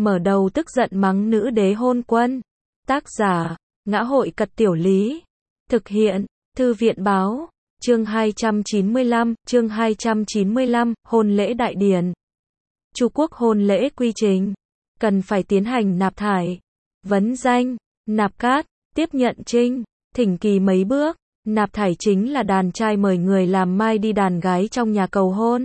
mở đầu tức giận mắng nữ đế hôn quân. Tác giả, Ngã Hội Cật Tiểu Lý. Thực hiện, Thư viện Báo. Chương 295, hôn lễ đại điển. Chu quốc hôn lễ quy trình. Cần phải tiến hành nạp thải, vấn danh, nạp cát, tiếp nhận trinh, thỉnh kỳ mấy bước. Nạp thải chính là đàn trai mời người làm mai đi đàn gái trong nhà cầu hôn.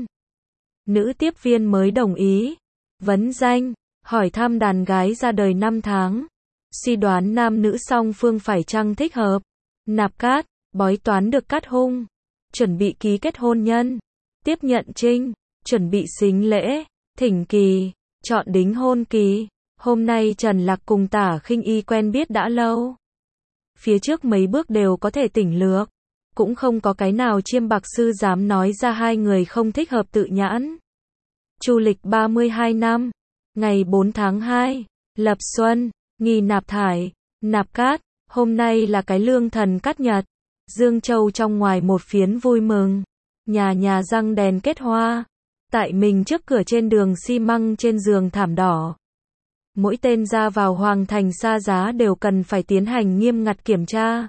Nữ tiếp viên mới đồng ý. Vấn danh, hỏi thăm đàn gái ra đời 5 tháng. Suy đoán nam nữ song phương phải chăng thích hợp. Nạp cát, bói toán được cát hung. Chuẩn bị ký kết hôn nhân. Tiếp nhận trinh, chuẩn bị sính lễ, thỉnh kỳ, chọn đính hôn kỳ. Hôm nay Trần Lạc cùng Tả Khinh Y quen biết đã lâu. Phía trước mấy bước đều có thể tỉnh lược. Cũng không có cái nào chiêm bạc sư dám nói ra hai người không thích hợp tự nhãn. Chu lịch 32 năm. Ngày 4 tháng 2. Lập xuân. Nghi nạp thải. Nạp cát. Hôm nay là cái lương thần cát nhật. Dương Châu trong ngoài một phiến vui mừng. Nhà nhà răng đèn kết hoa. Tại mình trước cửa trên đường xi măng trên giường thảm đỏ. Mỗi tên ra vào hoàng thành xa giá đều cần phải tiến hành nghiêm ngặt kiểm tra.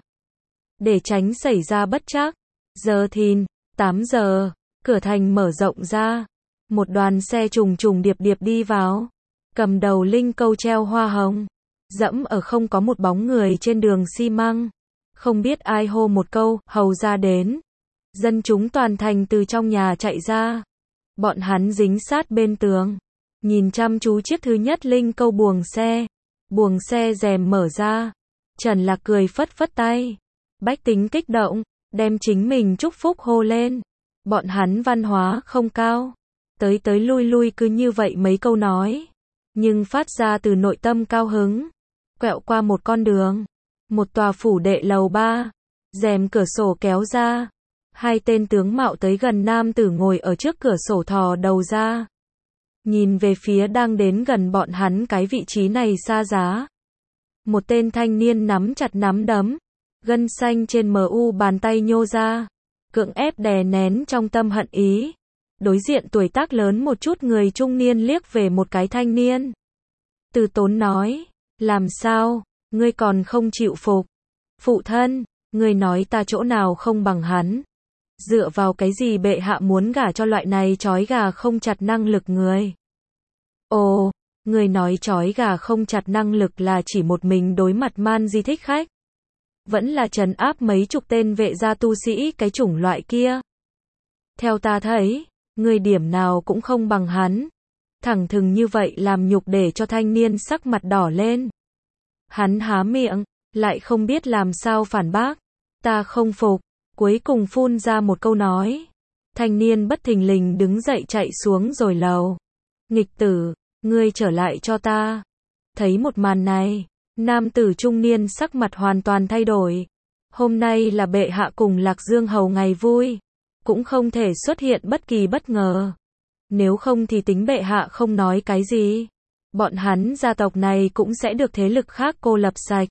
Để tránh xảy ra bất trắc. Giờ thìn, 8 giờ, cửa thành mở rộng ra. Một đoàn xe trùng trùng điệp điệp đi vào. Cầm đầu linh câu treo hoa hồng. Dẫm ở không có một bóng người trên đường xi măng. Không biết ai hô một câu, hầu ra đến. Dân chúng toàn thành từ trong nhà chạy ra. Bọn hắn dính sát bên tường. Nhìn chăm chú chiếc thứ nhất linh câu buồng xe. Buồng xe rèm mở ra. Trần Lạc cười phất phất tay. Bách tính kích động, đem chính mình chúc phúc hô lên. Bọn hắn văn hóa không cao. Tới tới lui lui cứ như vậy mấy câu nói. Nhưng phát ra từ nội tâm cao hứng. Quẹo qua một con đường. Một tòa phủ đệ lầu 3. Rèm cửa sổ kéo ra. Hai tên tướng mạo tới gần nam tử ngồi ở trước cửa sổ thò đầu ra. Nhìn về phía đang đến gần bọn hắn cái vị trí này xa giá. Một tên thanh niên nắm chặt nắm đấm. Gân xanh trên mu bàn tay nhô ra. Cưỡng ép đè nén trong tâm hận ý. Đối diện tuổi tác lớn một chút người trung niên liếc về một cái thanh niên. Từ Tốn nói. Làm sao, ngươi còn không chịu phục. Phụ thân, ngươi nói ta chỗ nào không bằng hắn. Dựa vào cái gì bệ hạ muốn gả cho loại này trói gà không chặt năng lực người. Ồ, người nói trói gà không chặt năng lực là chỉ một mình đối mặt man di thích khách. Vẫn là trấn áp mấy chục tên vệ gia tu sĩ cái chủng loại kia. Theo ta thấy, người điểm nào cũng không bằng hắn. Thẳng thừng như vậy làm nhục để cho thanh niên sắc mặt đỏ lên. Hắn há miệng, lại không biết làm sao phản bác. Ta không phục, cuối cùng phun ra một câu nói. Thanh niên bất thình lình đứng dậy chạy xuống rồi lầu. Nghịch tử, ngươi trở lại cho ta. Thấy một màn này, nam tử trung niên sắc mặt hoàn toàn thay đổi. Hôm nay là bệ hạ cùng Lạc Dương hầu ngày vui. Cũng không thể xuất hiện bất kỳ bất ngờ. Nếu không thì tính bệ hạ không nói cái gì. Bọn hắn gia tộc này cũng sẽ được thế lực khác cô lập sạch.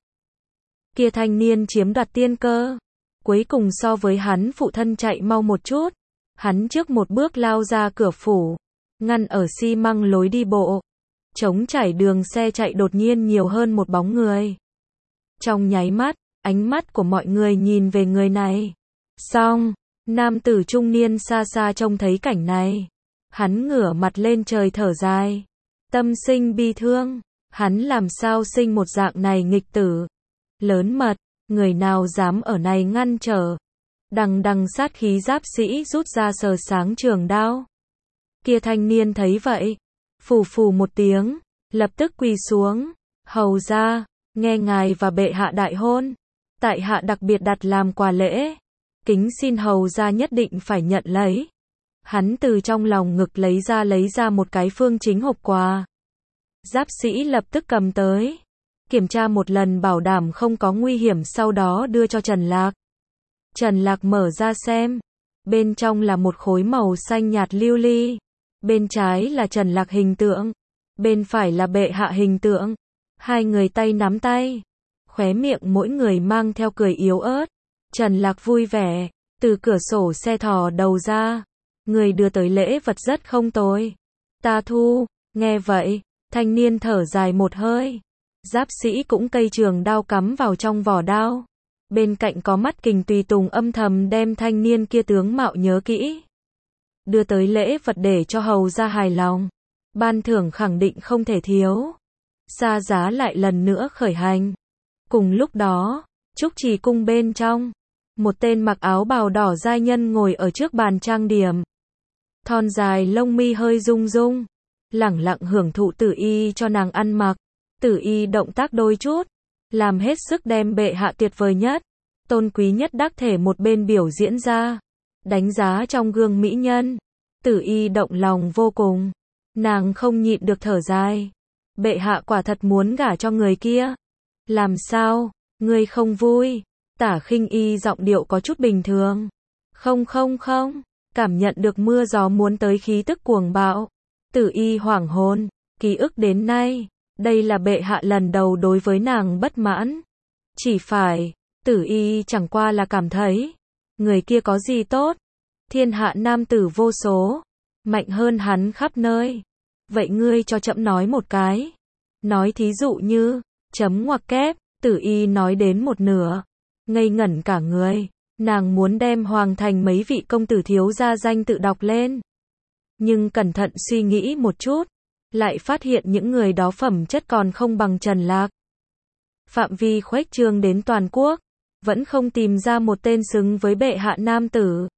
Kia thanh niên chiếm đoạt tiên cơ. Cuối cùng so với hắn phụ thân chạy mau một chút. Hắn trước một bước lao ra cửa phủ. Ngăn ở xi măng lối đi bộ. Trống trải đường xe chạy đột nhiên nhiều hơn một bóng người. Trong nháy mắt, ánh mắt của mọi người nhìn về người này. Xong, nam tử trung niên xa xa trông thấy cảnh này. Hắn ngửa mặt lên trời thở dài. Tâm sinh bi thương. Hắn làm sao sinh một dạng này nghịch tử. Lớn mật, người nào dám ở này ngăn trở. Đằng đằng sát khí giáp sĩ rút ra sờ sáng trường đao. Kia thanh niên thấy vậy. Phù phù một tiếng. Lập tức quỳ xuống. Hầu ra, nghe ngài và bệ hạ đại hôn. Tại hạ đặc biệt đặt làm quà lễ. Kính xin hầu ra nhất định phải nhận lấy. Hắn từ trong lòng ngực lấy ra một cái phương chính hộp quà. Giáp sĩ lập tức cầm tới. Kiểm tra một lần bảo đảm không có nguy hiểm sau đó đưa cho Trần Lạc. Trần Lạc mở ra xem. Bên trong là một khối màu xanh nhạt lưu ly. Bên trái là Trần Lạc hình tượng. Bên phải là bệ hạ hình tượng. Hai người tay nắm tay. Khóe miệng mỗi người mang theo cười yếu ớt. Trần Lạc vui vẻ. Từ cửa sổ xe thò đầu ra. Người đưa tới lễ vật rất không tồi. Ta thu. Nghe vậy, Thanh niên thở dài một hơi. Giáp sĩ cũng cây trường đao cắm vào trong vỏ đao. Bên cạnh có mắt kình tùy tùng âm thầm đem thanh niên kia tướng mạo nhớ kỹ. Đưa tới lễ vật để cho hầu ra hài lòng. Ban thưởng khẳng định không thể thiếu. Xa giá lại lần nữa khởi hành. Cùng lúc đó, Trúc Trì cung bên trong, một tên mặc áo bào đỏ giai nhân ngồi ở trước bàn trang điểm. Thon dài lông mi hơi rung rung, lẳng lặng hưởng thụ Tử Y cho nàng ăn mặc. Tử Y động tác đôi chút, làm hết sức đem bệ hạ tuyệt vời nhất, tôn quý nhất đắc thể một bên biểu diễn ra. Đánh giá trong gương mỹ nhân, Tử Y động lòng vô cùng. Nàng không nhịn được thở dài. Bệ hạ quả thật muốn gả cho người kia. Làm sao, ngươi không vui? Tả Khinh Y giọng điệu có chút bình thường. Không, cảm nhận được mưa gió muốn tới khí tức cuồng bạo. Tử Y hoảng hồn, ký ức đến nay, đây là bệ hạ lần đầu đối với nàng bất mãn. Chỉ phải, Tử Y chẳng qua là cảm thấy, người kia có gì tốt? Thiên hạ nam tử vô số, mạnh hơn hắn khắp nơi. Vậy ngươi cho trẫm nói một cái. Nói thí dụ như, chấm ngoặc kép, Tử Y nói đến một nửa, ngây ngẩn cả người. Nàng muốn đem hoàng thành mấy vị công tử thiếu gia danh tự đọc lên. Nhưng cẩn thận suy nghĩ một chút, lại phát hiện những người đó phẩm chất còn không bằng Trần Lạc. Phạm vi khuếch trương đến toàn quốc, vẫn không tìm ra một tên xứng với bệ hạ nam tử.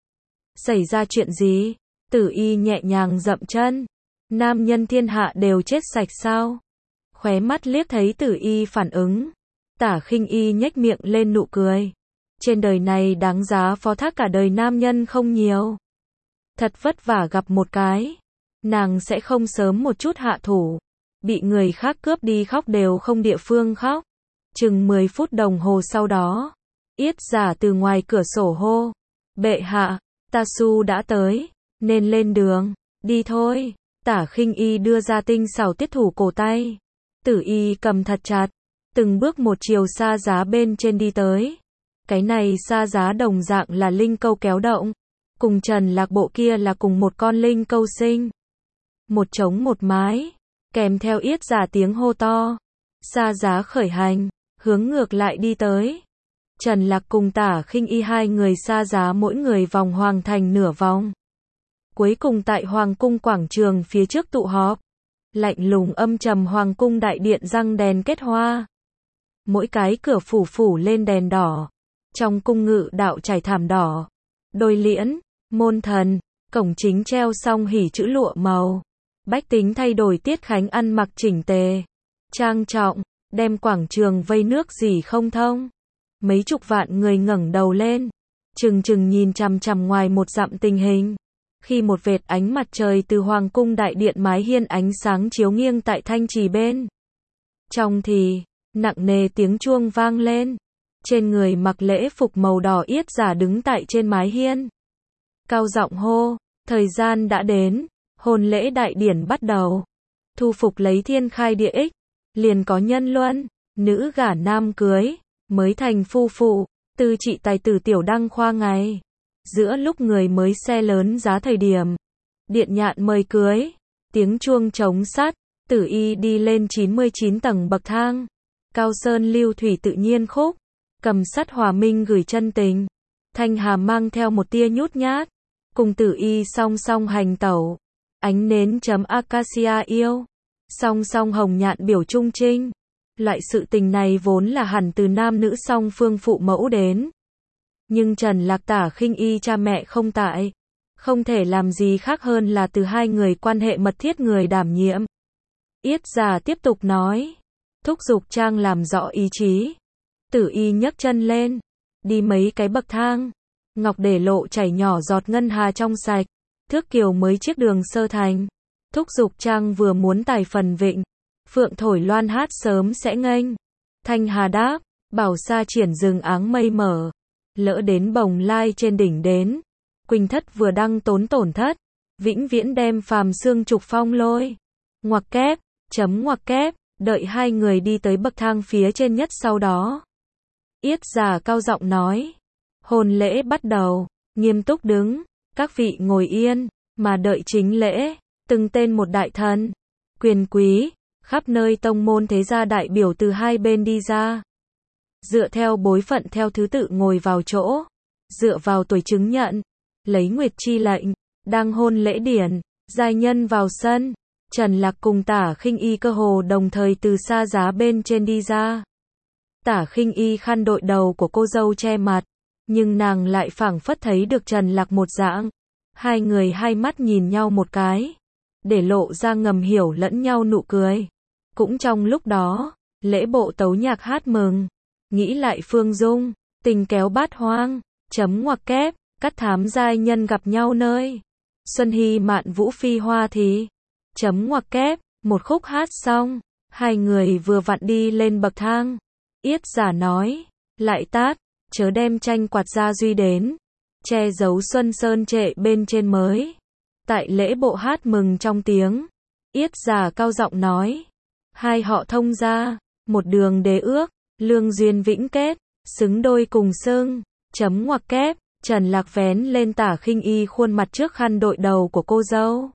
Xảy ra chuyện gì? Tử Y nhẹ nhàng dậm chân. Nam nhân thiên hạ đều chết sạch sao? Khóe mắt liếc thấy Tử Y phản ứng. Tả Khinh Y nhếch miệng lên nụ cười. Trên đời này đáng giá phó thác cả đời nam nhân không nhiều. Thật vất vả gặp một cái, nàng sẽ không sớm một chút hạ thủ. Bị người khác cướp đi khóc đều không địa phương khóc. Chừng 10 phút đồng hồ sau đó, Yết Giả từ ngoài cửa sổ hô. Bệ hạ, Ta Su đã tới, nên lên đường, đi thôi. Tả Khinh Y đưa ra tinh xảo tiết thủ cổ tay. Tử Y cầm thật chặt, từng bước một chiều Sa Giá bên trên đi tới. Cái này Sa Giá đồng dạng là linh câu kéo động, cùng Trần Lạc bộ kia là cùng một con linh câu sinh. Một trống một mái, kèm theo Yết Giả tiếng hô to. Sa Giá khởi hành, hướng ngược lại đi tới. Trần Lạc cùng Tả Khinh Y hai người Sa Giá mỗi người vòng hoàng thành nửa vòng. Cuối cùng tại hoàng cung quảng trường phía trước tụ họp. Lạnh lùng âm trầm hoàng cung đại điện răng đèn kết hoa. Mỗi cái cửa phủ lên đèn đỏ. Trong cung ngự đạo trải thảm đỏ. Đôi liễn, môn thần, cổng chính treo song hỷ chữ lụa màu. Bách tính thay đổi tiết khánh ăn mặc chỉnh tề, trang trọng, đem quảng trường vây nước gì không thông. Mấy chục vạn người ngẩng đầu lên, chừng nhìn chằm chằm ngoài một dặm tình hình. Khi một vệt ánh mặt trời từ hoàng cung đại điện mái hiên ánh sáng chiếu nghiêng tại thanh trì bên trong thì, nặng nề tiếng chuông vang lên. Trên người mặc lễ phục màu đỏ Yết Giả đứng tại trên mái hiên. Cao giọng hô, thời gian đã đến, hôn lễ đại điển bắt đầu. Thu phục lấy thiên khai địa ích, liền có nhân luân, nữ gả nam cưới, mới thành phu phụ, tư trị tài tử tiểu đăng khoa ngày. Giữa lúc người mới xe lớn giá thời điểm, điện nhạn mời cưới, tiếng chuông trống sắt, Tử Y đi lên 99 tầng bậc thang. Cao sơn lưu thủy tự nhiên khúc, cầm sắt hòa minh gửi chân tình. Thanh Hà mang theo một tia nhút nhát, cùng Tử Y song song hành tẩu. Ánh nến chấm acacia yêu, song song hồng nhạn biểu trung trinh. Loại sự tình này vốn là hẳn từ nam nữ song phương phụ mẫu đến. Nhưng Trần Lạc Tả Khinh Y cha mẹ không tại, không thể làm gì khác hơn là từ hai người quan hệ mật thiết người đảm nhiệm. Yết Giả tiếp tục nói, thúc giục Trang làm rõ ý chí. Tử Y nhấc chân lên, đi mấy cái bậc thang, ngọc để lộ chảy nhỏ giọt ngân hà trong sạch, thước kiều mới chiếc đường sơ thành. Thúc giục Trang vừa muốn tài phần vịnh, phượng thổi loan hát sớm sẽ nghênh. Thanh Hà đáp, bảo sa triển rừng áng mây mở, lỡ đến bồng lai trên đỉnh đến. Quỳnh thất vừa đăng tốn tổn thất, vĩnh viễn đem phàm xương trục phong lôi. Ngoặc kép, chấm ngoặc kép, đợi hai người đi tới bậc thang phía trên nhất sau đó. Yết Giả cao giọng nói, hôn lễ bắt đầu, nghiêm túc đứng, các vị ngồi yên, mà đợi chính lễ. Từng tên một đại thần, quyền quý, khắp nơi tông môn thế gia đại biểu từ hai bên đi ra. Dựa theo bối phận theo thứ tự ngồi vào chỗ, dựa vào tuổi chứng nhận, lấy nguyệt chi lệnh, đang hôn lễ điển, giai nhân vào sân. Trần Lạc cùng Tả Khinh Y cơ hồ đồng thời từ xa giá bên trên đi ra. Tả Khinh Y khăn đội đầu của cô dâu che mặt, nhưng nàng lại phảng phất thấy được Trần Lạc một dạng. Hai người hai mắt nhìn nhau một cái, để lộ ra ngầm hiểu lẫn nhau nụ cười. Cũng trong lúc đó, lễ bộ tấu nhạc hát mừng, nghĩ lại Phương Dung, tình kéo bát hoang, chấm ngoặc kép, cắt thám giai nhân gặp nhau nơi. Xuân Hy mạn vũ phi hoa thì, chấm ngoặc kép, một khúc hát xong, hai người vừa vặn đi lên bậc thang. Yết giả nói, lại tát, chớ đem tranh quạt gia duy đến, che giấu xuân sơn trệ bên trên mới. Tại lễ bộ hát mừng trong tiếng, Yết giả cao giọng nói, hai họ thông gia, một đường đế ước, lương duyên vĩnh kết, xứng đôi cùng xưng, chấm ngoặc kép. Trần Lạc vén lên Tả Khinh Y khuôn mặt trước khăn đội đầu của cô dâu,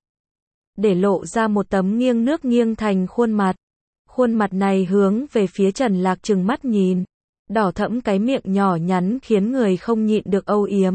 để lộ ra một tấm nghiêng nước nghiêng thành khuôn mặt. Khuôn mặt này hướng về phía Trần Lạc trừng mắt nhìn, đỏ thẫm cái miệng nhỏ nhắn khiến người không nhịn được âu yếm.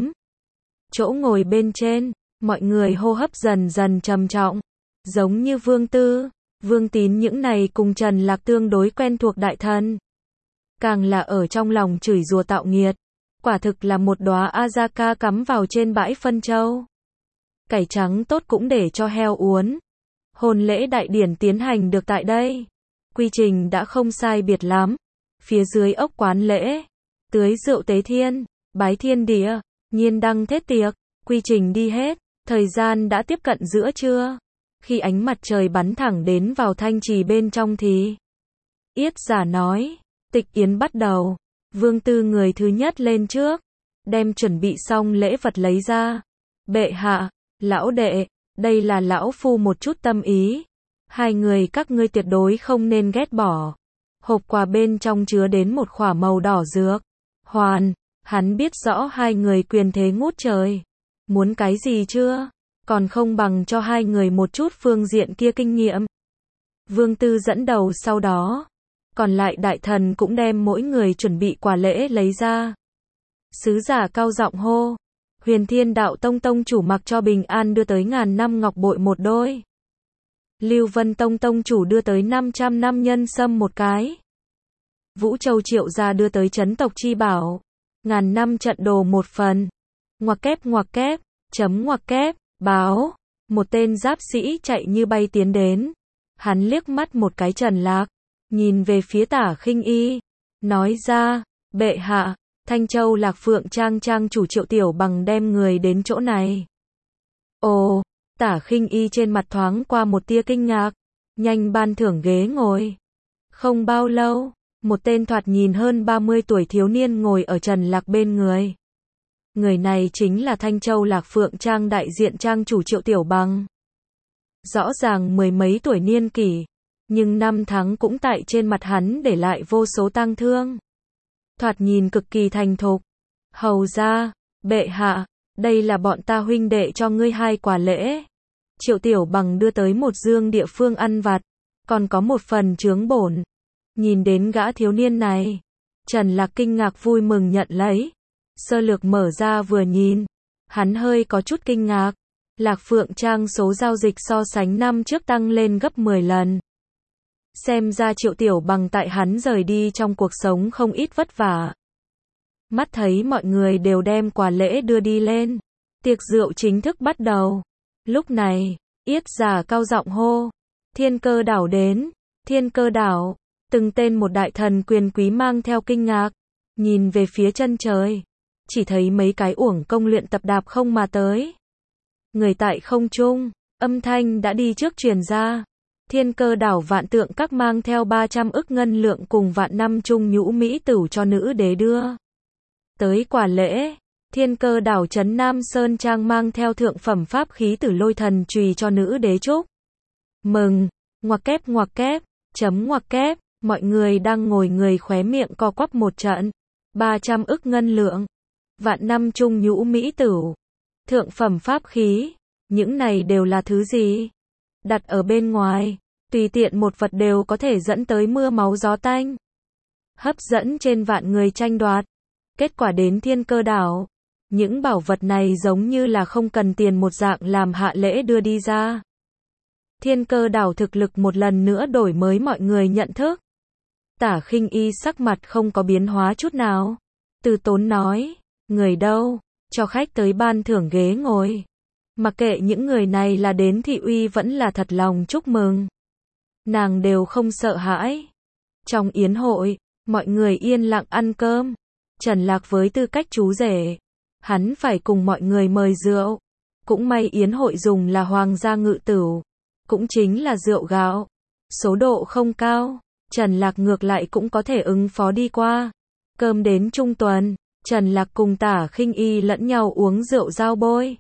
Chỗ ngồi bên trên, mọi người hô hấp dần dần trầm trọng, giống như Vương Tư, Vương Tín những này cùng Trần Lạc tương đối quen thuộc đại thần. Càng là ở trong lòng chửi rủa tạo nghiệt, quả thực là một đóa Azaka cắm vào trên bãi phân châu. Cải trắng tốt cũng để cho heo uốn. Hôn lễ đại điển tiến hành được tại đây. Quy trình đã không sai biệt lắm. Phía dưới ốc quán lễ, tưới rượu tế thiên, bái thiên địa, nhiên đăng thết tiệc, quy trình đi hết, thời gian đã tiếp cận giữa trưa. Khi ánh mặt trời bắn thẳng đến vào thanh trì bên trong thì Yết giả nói, tịch yến bắt đầu. Vương Tư người thứ nhất lên trước, đem chuẩn bị xong lễ vật lấy ra. Bệ hạ, lão đệ, đây là lão phu một chút tâm ý. Hai người các ngươi tuyệt đối không nên ghét bỏ. Hộp quà bên trong chứa đến một khỏa màu đỏ dược. Hoàn, hắn biết rõ hai người quyền thế ngút trời. Muốn cái gì chưa? Còn không bằng cho hai người một chút phương diện kia kinh nghiệm. Vương Tư dẫn đầu sau đó. Còn lại đại thần cũng đem mỗi người chuẩn bị quà lễ lấy ra. Sứ giả cao giọng hô. Huyền Thiên Đạo Tông Tông chủ mặc cho Bình An đưa tới 1000 năm ngọc bội một đôi. Lưu Vân Tông Tông chủ đưa tới 500 năm nhân sâm một cái. Vũ Châu Triệu gia đưa tới trấn tộc chi bảo. 1000 năm trận đồ một phần. Ngoặc kép, chấm ngoặc kép, báo. Một tên giáp sĩ chạy như bay tiến đến. Hắn liếc mắt một cái Trần Lạc. Nhìn về phía Tả Khinh Y, nói ra, bệ hạ, Thanh Châu Lạc Phượng Trang trang chủ Triệu Tiểu Bằng đem người đến chỗ này. Ồ, Tả Khinh Y trên mặt thoáng qua một tia kinh ngạc, nhanh ban thưởng ghế ngồi. Không bao lâu, một tên thoạt nhìn hơn 30 tuổi thiếu niên ngồi ở Trần Lạc bên người. Người này chính là Thanh Châu Lạc Phượng Trang đại diện trang chủ Triệu Tiểu Bằng. Rõ ràng mười mấy tuổi niên kỷ. Nhưng năm tháng cũng tại trên mặt hắn để lại vô số tang thương. Thoạt nhìn cực kỳ thành thục. Hầu ra, bệ hạ, đây là bọn ta huynh đệ cho ngươi hai quà lễ. Triệu Tiểu Bằng đưa tới một dương địa phương ăn vặt, còn có một phần chướng bổn. Nhìn đến gã thiếu niên này, Trần Lạc kinh ngạc vui mừng nhận lấy. Sơ lược mở ra vừa nhìn, hắn hơi có chút kinh ngạc. Lạc Phượng Trang số giao dịch so sánh năm trước tăng lên gấp 10 lần. Xem ra Triệu Tiểu Bằng tại hắn rời đi trong cuộc sống không ít vất vả. Mắt thấy mọi người đều đem quà lễ đưa đi lên. Tiệc rượu chính thức bắt đầu. Lúc này, Yết giả cao giọng hô. Thiên Cơ Đảo đến. Thiên Cơ Đảo. Từng tên một đại thần quyền quý mang theo kinh ngạc. Nhìn về phía chân trời. Chỉ thấy mấy cái uổng công luyện tập đạp không mà tới. Người tại không trung. Âm thanh đã đi trước truyền ra. Thiên Cơ Đảo Vạn Tượng Các mang theo 300 ức ngân lượng cùng vạn năm trung nhũ mỹ tửu cho nữ đế đưa tới quà lễ. Thiên Cơ Đảo Trấn Nam Sơn Trang mang theo thượng phẩm pháp khí Tử Lôi Thần Chùy cho nữ đế chúc mừng. Ngoặc kép, chấm ngoặc kép, mọi người đang ngồi người khóe miệng co quắp một trận. 300 ức ngân lượng, vạn năm trung nhũ mỹ tửu, thượng phẩm pháp khí, những này đều là thứ gì? Đặt ở bên ngoài, Tùy tiện một vật đều có thể dẫn tới mưa máu gió tanh. Hấp dẫn trên vạn người tranh đoạt. Kết quả đến Thiên Cơ đảo. Những bảo vật này giống như là không cần tiền một dạng làm hạ lễ đưa đi ra. Thiên Cơ đảo thực lực một lần nữa đổi mới mọi người nhận thức. Tả Khinh Y sắc mặt không có biến hóa chút nào. Từ Tốn nói, người đâu, cho khách tới ban thưởng ghế ngồi. Mặc kệ những người này là đến thị uy vẫn là thật lòng chúc mừng. Nàng đều không sợ hãi. Trong yến hội, mọi người yên lặng ăn cơm. Trần Lạc với tư cách chú rể, hắn phải cùng mọi người mời rượu. Cũng may yến hội dùng là hoàng gia ngự tửu, cũng chính là rượu gạo. Số độ không cao, Trần Lạc ngược lại cũng có thể ứng phó đi qua. Cơm đến trung tuần, Trần Lạc cùng Tả Khinh Y lẫn nhau uống rượu giao bôi.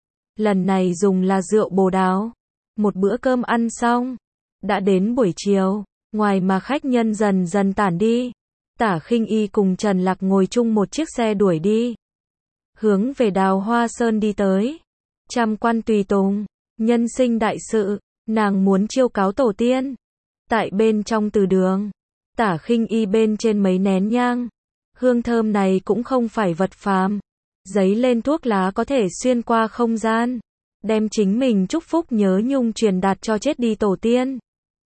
Lần này dùng là rượu bồ đào. Một bữa cơm ăn xong, đã đến buổi chiều, ngoài mà khách nhân dần dần tản đi. Tả Khinh Y cùng Trần Lạc ngồi chung một chiếc xe đuổi đi. Hướng về Đào Hoa Sơn đi tới. Trăm quan tùy tùng, nhân sinh đại sự, nàng muốn chiêu cáo tổ tiên. Tại bên trong từ đường, Tả Khinh Y bên trên mấy nén nhang. Hương thơm này cũng không phải vật phàm. Giấy lên thuốc lá có thể xuyên qua không gian. Đem chính mình chúc phúc nhớ nhung truyền đạt cho chết đi tổ tiên.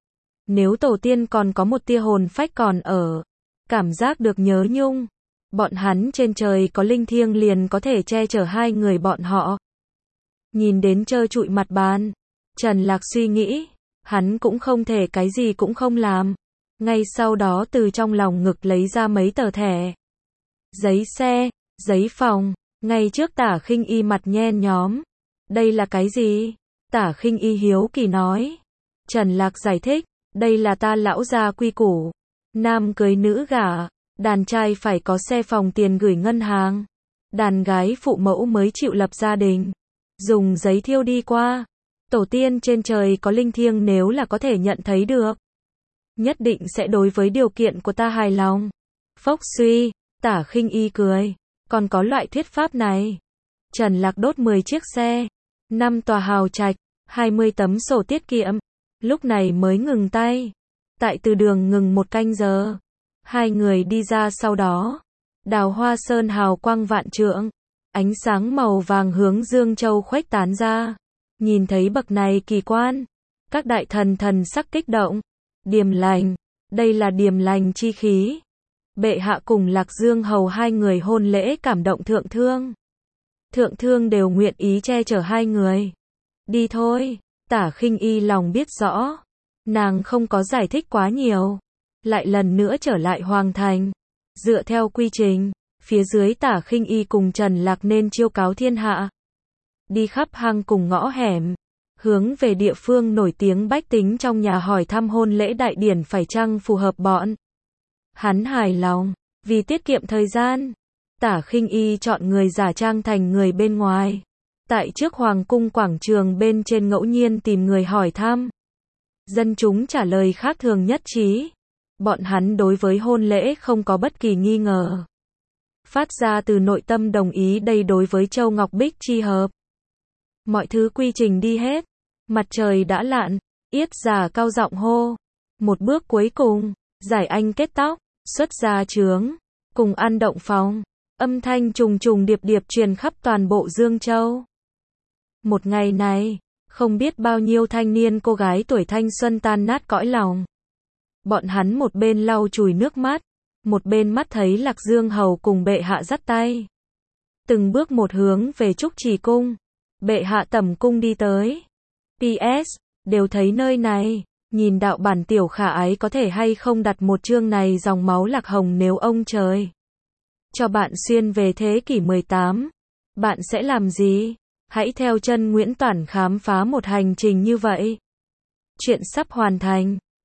Nếu tổ tiên còn có một tia hồn phách còn ở, cảm giác được nhớ nhung, bọn hắn trên trời có linh thiêng liền có thể che chở hai người bọn họ. Nhìn đến trơ trụi mặt bàn, Trần Lạc suy nghĩ, hắn cũng không thể cái gì cũng không làm. Ngay sau đó từ trong lòng ngực lấy ra mấy tờ thẻ. Giấy xe, giấy phòng, ngay trước Tả Khinh Y mặt nhen nhóm. Đây là cái gì? Tả Khinh Y hiếu kỳ nói. Trần Lạc giải thích, đây là ta lão gia quy củ. Nam cưới nữ gả, đàn trai phải có xe phòng tiền gửi ngân hàng. Đàn gái phụ mẫu mới chịu lập gia đình. Dùng giấy thiêu đi qua. Tổ tiên trên trời có linh thiêng nếu là có thể nhận thấy được. Nhất định sẽ đối với điều kiện của ta hài lòng. Phốc suy, Tả Khinh Y cười. Còn có loại thuyết pháp này. Trần Lạc đốt 10 chiếc xe, 5 tòa hào trạch, 20 tấm sổ tiết kiệm. Lúc này mới ngừng tay. Tại từ đường ngừng 1 canh giờ. Hai người đi ra sau đó. Đào Hoa Sơn hào quang vạn trượng. Ánh sáng màu vàng hướng Dương Châu khuếch tán ra. Nhìn thấy bậc này kỳ quan. Các đại thần thần sắc kích động. Điềm lành. Đây là điềm lành chi khí. Bệ hạ cùng Lạc Dương hầu hai người hôn lễ cảm động thượng thương. Thượng thương đều nguyện ý che chở hai người. Đi thôi. Tả Khinh Y lòng biết rõ. Nàng không có giải thích quá nhiều. Lại lần nữa trở lại hoàng thành. Dựa theo quy trình, phía dưới Tả Khinh Y cùng Trần Lạc nên chiêu cáo thiên hạ. Đi khắp hang cùng ngõ hẻm. Hướng về địa phương nổi tiếng bách tính trong nhà hỏi thăm hôn lễ đại điển phải chăng phù hợp bọn. Hắn hài lòng, vì tiết kiệm thời gian. Tả Khinh Y chọn người giả trang thành người bên ngoài. Tại trước hoàng cung quảng trường bên trên ngẫu nhiên tìm người hỏi thăm. Dân chúng trả lời khác thường nhất trí. Bọn hắn đối với hôn lễ không có bất kỳ nghi ngờ. Phát ra từ nội tâm đồng ý đây đối với Châu Ngọc Bích chi hợp. Mọi thứ quy trình đi hết. Mặt trời đã lặn, Yết Giả cao giọng hô. Một bước cuối cùng, giải anh kết tóc, xuất ra trướng, cùng ăn động phòng. Âm thanh trùng trùng điệp điệp truyền khắp toàn bộ Dương Châu. Một ngày này, không biết bao nhiêu thanh niên cô gái tuổi thanh xuân tan nát cõi lòng. Bọn hắn một bên lau chùi nước mắt, một bên mắt thấy Lạc Dương hầu cùng bệ hạ dắt tay. Từng bước một hướng về Trúc Trì cung. Bệ hạ tẩm cung đi tới. PS, đều thấy nơi này, nhìn đạo bản tiểu khả ái có thể hay không đặt một chương này dòng máu Lạc Hồng nếu ông trời cho bạn xuyên về thế kỷ 18. Bạn sẽ làm gì? Hãy theo chân Nguyễn Toản khám phá một hành trình như vậy. Chuyện sắp hoàn thành.